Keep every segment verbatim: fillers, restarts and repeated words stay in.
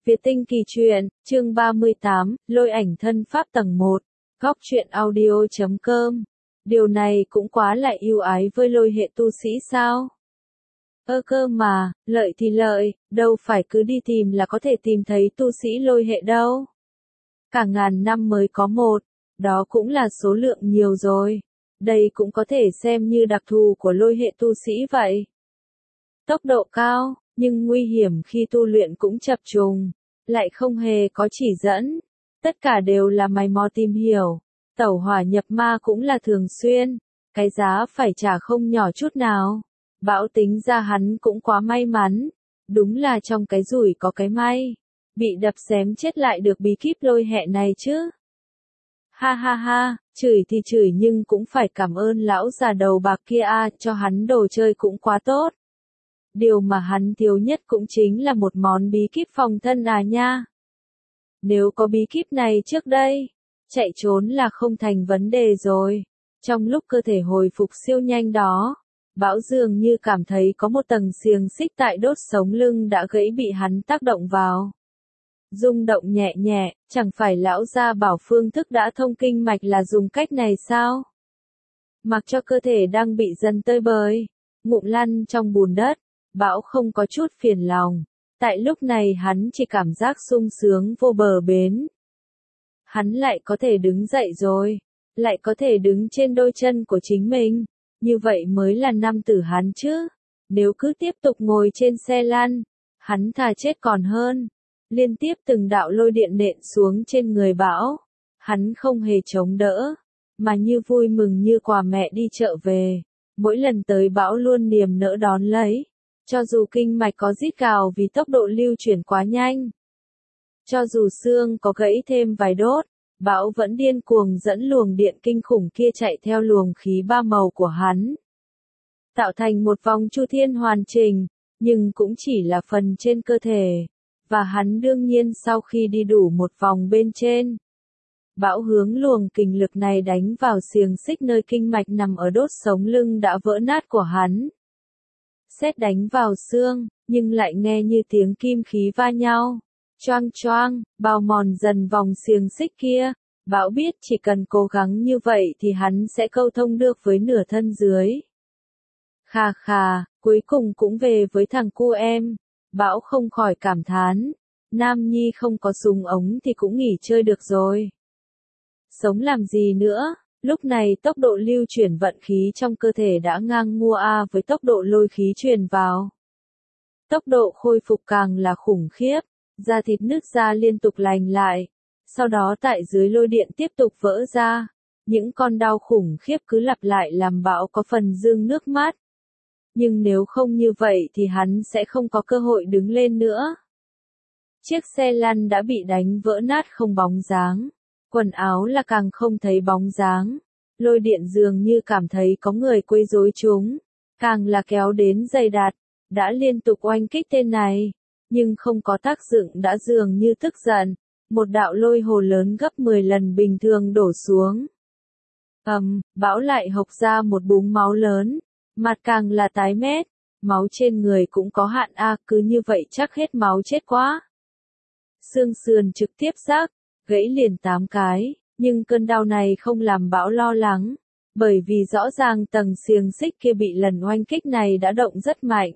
Việt Tinh Kỳ Truyện, chương ba mươi tám, Lôi ảnh thân pháp tầng một, góc truyện audio chấm com. Điều này cũng quá lại ưu ái với lôi hệ tu sĩ sao? Ơ cơ mà, lợi thì lợi, đâu phải cứ đi tìm là có thể tìm thấy tu sĩ lôi hệ đâu. Cả ngàn năm mới có một, đó cũng là số lượng nhiều rồi. Đây cũng có thể xem như đặc thù của lôi hệ tu sĩ vậy. Tốc độ cao, nhưng nguy hiểm khi tu luyện cũng chập trùng, lại không hề có chỉ dẫn. Tất cả đều là mày mò tìm hiểu. Tẩu hỏa nhập ma cũng là thường xuyên, cái giá phải trả không nhỏ chút nào. Bão tính ra hắn cũng quá may mắn, đúng là trong cái rủi có cái may, bị đập xém chết lại được bí kíp lôi hệ này chứ. Ha ha ha, chửi thì chửi nhưng cũng phải cảm ơn lão già đầu bạc kia a, cho hắn đồ chơi cũng quá tốt. Điều mà hắn thiếu nhất cũng chính là một món bí kíp phòng thân à nha. Nếu có bí kíp này trước đây, chạy trốn là không thành vấn đề rồi. Trong lúc cơ thể hồi phục siêu nhanh đó, Bão dường như cảm thấy có một tầng xiềng xích tại đốt sống lưng đã gãy bị hắn tác động vào. Rung động nhẹ nhẹ, chẳng phải lão gia bảo phương thức đã thông kinh mạch là dùng cách này sao? Mặc cho cơ thể đang bị dần tơi bời, ngụm lăn trong bùn đất, Bão không có chút phiền lòng. Tại lúc này hắn chỉ cảm giác sung sướng vô bờ bến. Hắn lại có thể đứng dậy rồi, lại có thể đứng trên đôi chân của chính mình. Như vậy mới là nam tử hắn chứ. Nếu cứ tiếp tục ngồi trên xe lăn, hắn thà chết còn hơn. Liên tiếp từng đạo lôi điện nện xuống trên người Bão. Hắn không hề chống đỡ, mà như vui mừng như quà mẹ đi chợ về. Mỗi lần tới Bão luôn niềm nở đón lấy. Cho dù kinh mạch có rít gào vì tốc độ lưu chuyển quá nhanh. Cho dù xương có gãy thêm vài đốt, Bão vẫn điên cuồng dẫn luồng điện kinh khủng kia chạy theo luồng khí ba màu của hắn. Tạo thành một vòng chu thiên hoàn chỉnh, nhưng cũng chỉ là phần trên cơ thể. Và hắn đương nhiên sau khi đi đủ một vòng bên trên, Bão hướng luồng kình lực này đánh vào xiềng xích nơi kinh mạch nằm ở đốt sống lưng đã vỡ nát của hắn. Sét đánh vào xương, nhưng lại nghe như tiếng kim khí va nhau. Choang choang, bào mòn dần vòng xiềng xích kia. Bão biết chỉ cần cố gắng như vậy thì hắn sẽ câu thông được với nửa thân dưới. Khà khà, cuối cùng cũng về với thằng cu em. Bão không khỏi cảm thán. Nam nhi không có súng ống thì cũng nghỉ chơi được rồi. Sống làm gì nữa? Lúc này tốc độ lưu chuyển vận khí trong cơ thể đã ngang mua A với tốc độ lôi khí truyền vào. Tốc độ khôi phục càng là khủng khiếp, da thịt nứt ra liên tục lành lại. Sau đó tại dưới lôi điện tiếp tục vỡ ra. Những con đau khủng khiếp cứ lặp lại làm Bão có phần rưng nước mắt. Nhưng nếu không như vậy thì hắn sẽ không có cơ hội đứng lên nữa. Chiếc xe lăn đã bị đánh vỡ nát không bóng dáng. Quần áo là càng không thấy bóng dáng. Lôi điện dường như cảm thấy có người quấy rối chúng. Càng là kéo đến dày đặc. Đã liên tục oanh kích tên này. Nhưng không có tác dụng đã dường như tức giận. Một đạo lôi hồ lớn gấp mười lần bình thường đổ xuống. Ầm, Bão lại hộc ra một búng máu lớn. Mặt càng là tái mét. Máu trên người cũng có hạn a, cứ như vậy chắc hết máu chết quá. Xương sườn trực tiếp rác, gãy liền tám cái. Nhưng cơn đau này không làm Bão lo lắng. Bởi vì rõ ràng tầng xiềng xích kia bị lần oanh kích này đã động rất mạnh.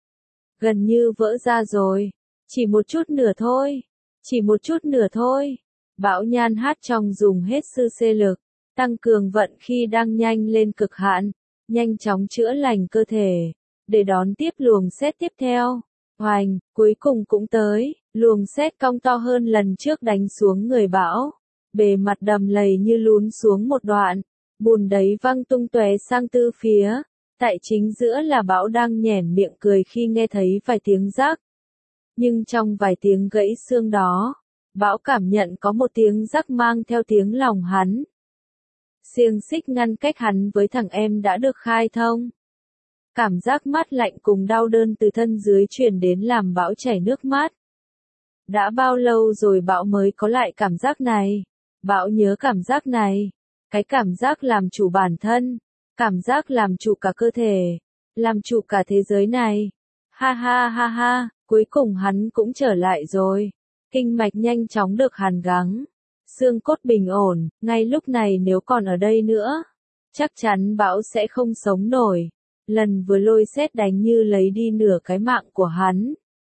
Gần như vỡ ra rồi. Chỉ một chút nữa thôi. Chỉ một chút nữa thôi. Bão nhan hát trong dùng hết sư xê lực. Tăng cường vận khi đang nhanh lên cực hạn. Nhanh chóng chữa lành cơ thể. Để đón tiếp luồng sét tiếp theo. Hoành, cuối cùng cũng tới. Luồng sét cong to hơn lần trước đánh xuống người Bão. Bề mặt đầm lầy như lún xuống một đoạn. Bùn đấy văng tung tóe sang tư phía. Tại chính giữa là Bão đang nhoẻn miệng cười khi nghe thấy vài tiếng rắc. Nhưng trong vài tiếng gãy xương đó, Bão cảm nhận có một tiếng rắc mang theo tiếng lòng hắn. Xiềng xích ngăn cách hắn với thằng em đã được khai thông. Cảm giác mát lạnh cùng đau đớn từ thân dưới truyền đến làm Bão chảy nước mắt. Đã bao lâu rồi Bão mới có lại cảm giác này? Bão nhớ cảm giác này. Cái cảm giác làm chủ bản thân. Cảm giác làm chủ cả cơ thể. Làm chủ cả thế giới này. Ha ha ha ha, cuối cùng hắn cũng trở lại rồi. Kinh mạch nhanh chóng được hàn gắn. Xương cốt bình ổn, ngay lúc này nếu còn ở đây nữa, chắc chắn Bão sẽ không sống nổi. Lần vừa lôi sét đánh như lấy đi nửa cái mạng của hắn.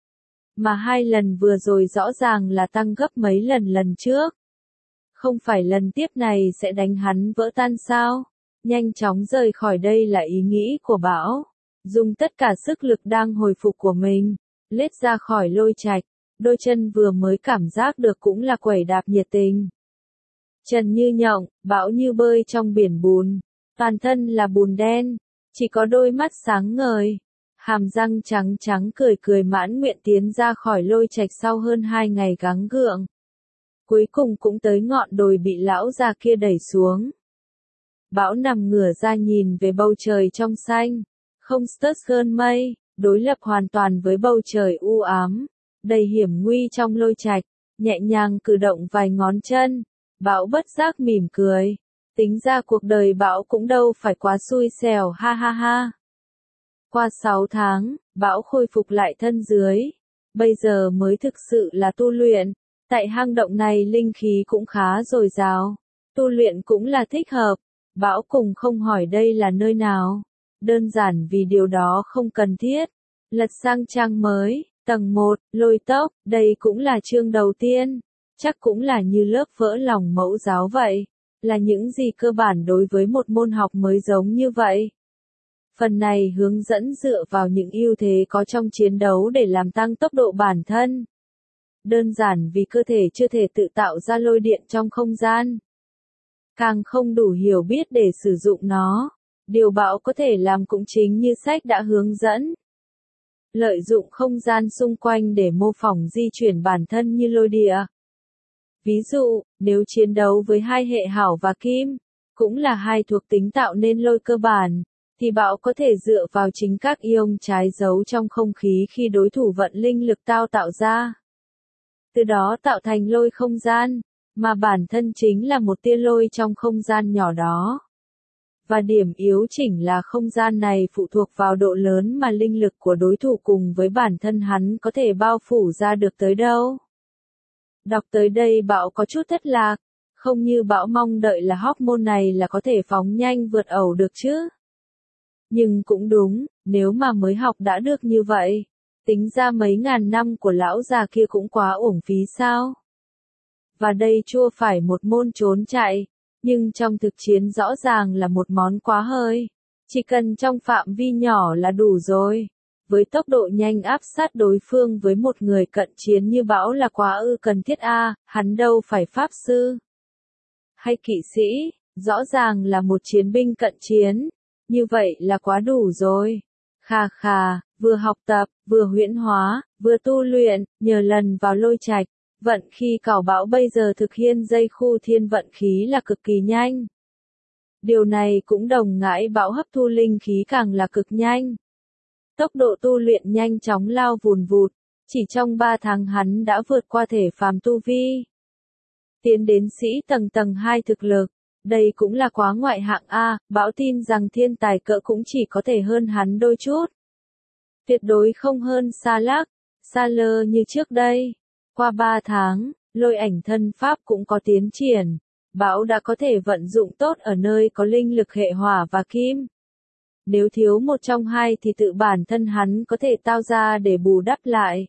Mà hai lần vừa rồi rõ ràng là tăng gấp mấy lần lần trước. Không phải lần tiếp này sẽ đánh hắn vỡ tan sao? Nhanh chóng rời khỏi đây là ý nghĩ của Bão. Dùng tất cả sức lực đang hồi phục của mình, lết ra khỏi lôi trạch. Đôi chân vừa mới cảm giác được cũng là quẩy đạp nhiệt tình. Trần như nhộng, Bão như bơi trong biển bùn. Toàn thân là bùn đen, chỉ có đôi mắt sáng ngời. Hàm răng trắng trắng cười cười mãn nguyện tiến ra khỏi lôi trạch sau hơn hai ngày gắng gượng. Cuối cùng cũng tới ngọn đồi bị lão già kia đẩy xuống. Bão nằm ngửa ra nhìn về bầu trời trong xanh, không stress hơn mây, đối lập hoàn toàn với bầu trời u ám, đầy hiểm nguy trong lôi trạch, nhẹ nhàng cử động vài ngón chân, Bão bất giác mỉm cười. Tính ra cuộc đời Bão cũng đâu phải quá xui xẻo ha ha ha. Qua sáu tháng, Bão khôi phục lại thân dưới. Bây giờ mới thực sự là tu luyện. Tại hang động này linh khí cũng khá dồi dào. Tu luyện cũng là thích hợp. Bão cùng không hỏi đây là nơi nào. Đơn giản vì điều đó không cần thiết. Lật sang trang mới, tầng một, lôi tốc, đây cũng là chương đầu tiên. Chắc cũng là như lớp vỡ lòng mẫu giáo vậy. Là những gì cơ bản đối với một môn học mới giống như vậy. Phần này hướng dẫn dựa vào những ưu thế có trong chiến đấu để làm tăng tốc độ bản thân. Đơn giản vì cơ thể chưa thể tự tạo ra lôi điện trong không gian. Càng không đủ hiểu biết để sử dụng nó. Điều Bão có thể làm cũng chính như sách đã hướng dẫn. Lợi dụng không gian xung quanh để mô phỏng di chuyển bản thân như lôi địa. Ví dụ, nếu chiến đấu với hai hệ hảo và kim, cũng là hai thuộc tính tạo nên lôi cơ bản, thì Bão có thể dựa vào chính các ion trái giấu trong không khí khi đối thủ vận linh lực tao tạo ra. Từ đó tạo thành lôi không gian, mà bản thân chính là một tia lôi trong không gian nhỏ đó. Và điểm yếu chỉnh là không gian này phụ thuộc vào độ lớn mà linh lực của đối thủ cùng với bản thân hắn có thể bao phủ ra được tới đâu. Đọc tới đây Bão có chút thất lạc, không như Bão mong đợi là hormone này là có thể phóng nhanh vượt ẩu được chứ. Nhưng cũng đúng, nếu mà mới học đã được như vậy, tính ra mấy ngàn năm của lão già kia cũng quá uổng phí sao. Và đây chưa phải một môn trốn chạy, nhưng trong thực chiến rõ ràng là một món quá hơi. Chỉ cần trong phạm vi nhỏ là đủ rồi. Với tốc độ nhanh áp sát đối phương với một người cận chiến như Bão là quá ư cần thiết a, à, hắn đâu phải pháp sư hay kỵ sĩ, rõ ràng là một chiến binh cận chiến, như vậy là quá đủ rồi. Khà khà, vừa học tập, vừa huyễn hóa, vừa tu luyện, nhờ lần vào lôi trạch, vận khí cảo Bão bây giờ thực hiện dây khu thiên vận khí là cực kỳ nhanh. Điều này cũng đồng nghĩa Bão hấp thu linh khí càng là cực nhanh. Tốc độ tu luyện nhanh chóng lao vùn vụt, chỉ trong ba tháng hắn đã vượt qua thể phàm tu vi. Tiến đến sĩ tầng tầng hai thực lực, đây cũng là quá ngoại hạng A, Bão tin rằng thiên tài cỡ cũng chỉ có thể hơn hắn đôi chút. Tuyệt đối không hơn Sa Lắc, Sa Lơ như trước đây. Qua ba tháng, lôi ảnh thân pháp cũng có tiến triển, Bão đã có thể vận dụng tốt ở nơi có linh lực hệ hỏa và kim. Nếu thiếu một trong hai thì tự bản thân hắn có thể tạo ra để bù đắp lại.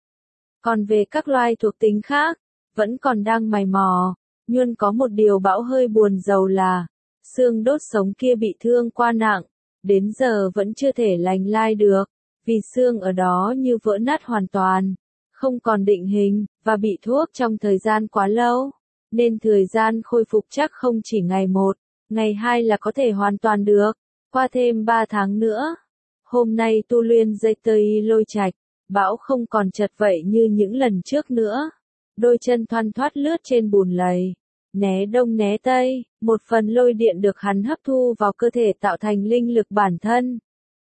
Còn về các loài thuộc tính khác, vẫn còn đang mày mò, nhưng có một điều Bão hơi buồn rầu là, xương đốt sống kia bị thương quá nặng, đến giờ vẫn chưa thể lành lai được, vì xương ở đó như vỡ nát hoàn toàn, không còn định hình, và bị thuốc trong thời gian quá lâu, nên thời gian khôi phục chắc không chỉ ngày một, ngày hai là có thể hoàn toàn được. Qua thêm ba tháng nữa, hôm nay tu luyện dây tây lôi trạch, Bão không còn chật vậy như những lần trước nữa. Đôi chân thoăn thoắt lướt trên bùn lầy, né đông né tây, một phần lôi điện được hắn hấp thu vào cơ thể tạo thành linh lực bản thân.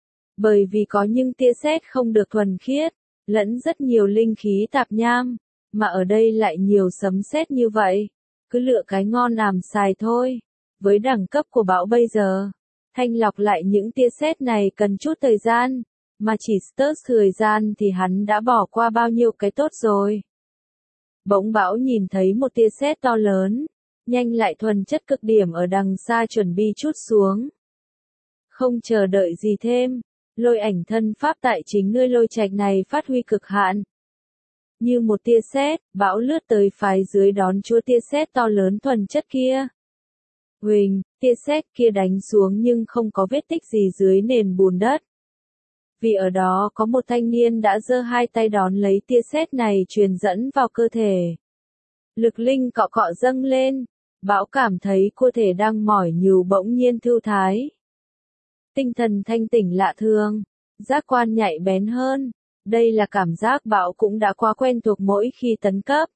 Bởi vì có những tia sét không được thuần khiết, lẫn rất nhiều linh khí tạp nham, mà ở đây lại nhiều sấm sét như vậy, cứ lựa cái ngon làm xài thôi. Với đẳng cấp của Bão bây giờ, thanh lọc lại những tia sét này cần chút thời gian, mà chỉ stress thời gian thì hắn đã bỏ qua bao nhiêu cái tốt rồi. Bỗng Bão nhìn thấy một tia sét to lớn, nhanh lại thuần chất cực điểm ở đằng xa chuẩn bị trút xuống. Không chờ đợi gì thêm, lôi ảnh thân pháp tại chính nơi lôi trạch này phát huy cực hạn. Như một tia sét, Bão lướt tới phái dưới đón chúa tia sét to lớn thuần chất kia. Huỳnh, tia sét kia đánh xuống nhưng không có vết tích gì dưới nền bùn đất. Vì ở đó có một thanh niên đã giơ hai tay đón lấy tia sét này truyền dẫn vào cơ thể. Lực linh cọ cọ dâng lên, Bão cảm thấy cơ thể đang mỏi nhừ bỗng nhiên thư thái. Tinh thần thanh tỉnh lạ thường, giác quan nhạy bén hơn, đây là cảm giác Bão cũng đã quá quen thuộc mỗi khi tấn cấp.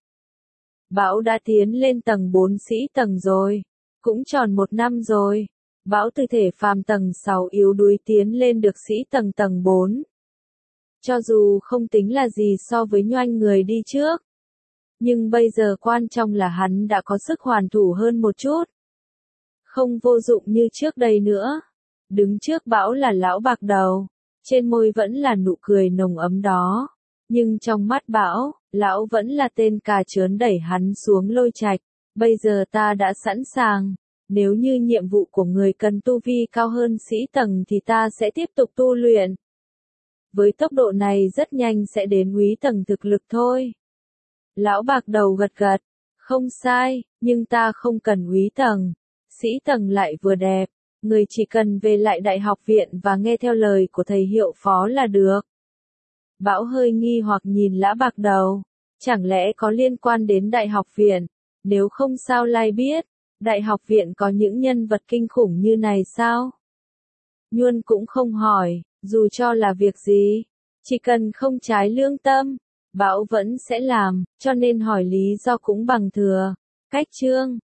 Bão đã tiến lên tầng bốn sĩ tầng rồi, cũng tròn một năm rồi. Bão từ thể phàm tầng sáu yếu đuối tiến lên được sĩ tầng tầng bốn. Cho dù không tính là gì so với nhoanh người đi trước. Nhưng bây giờ quan trọng là hắn đã có sức hoàn thủ hơn một chút. Không vô dụng như trước đây nữa. Đứng trước Bão là lão bạc đầu. Trên môi vẫn là nụ cười nồng ấm đó. Nhưng trong mắt Bão, lão vẫn là tên cà chớn đẩy hắn xuống lôi trạch. Bây giờ ta đã sẵn sàng. Nếu như nhiệm vụ của người cần tu vi cao hơn sĩ tầng thì ta sẽ tiếp tục tu luyện. Với tốc độ này rất nhanh sẽ đến úy tầng thực lực thôi. Lão bạc đầu gật gật. Không sai, nhưng ta không cần úy tầng. Sĩ tầng lại vừa đẹp. Người chỉ cần về lại đại học viện và nghe theo lời của thầy hiệu phó là được. Bão hơi nghi hoặc nhìn lão bạc đầu. Chẳng lẽ có liên quan đến đại học viện? Nếu không sao lai biết. Đại học viện có những nhân vật kinh khủng như này sao? Nhuân cũng không hỏi, dù cho là việc gì, chỉ cần không trái lương tâm, Bão vẫn sẽ làm, cho nên hỏi lý do cũng bằng thừa. Cách chương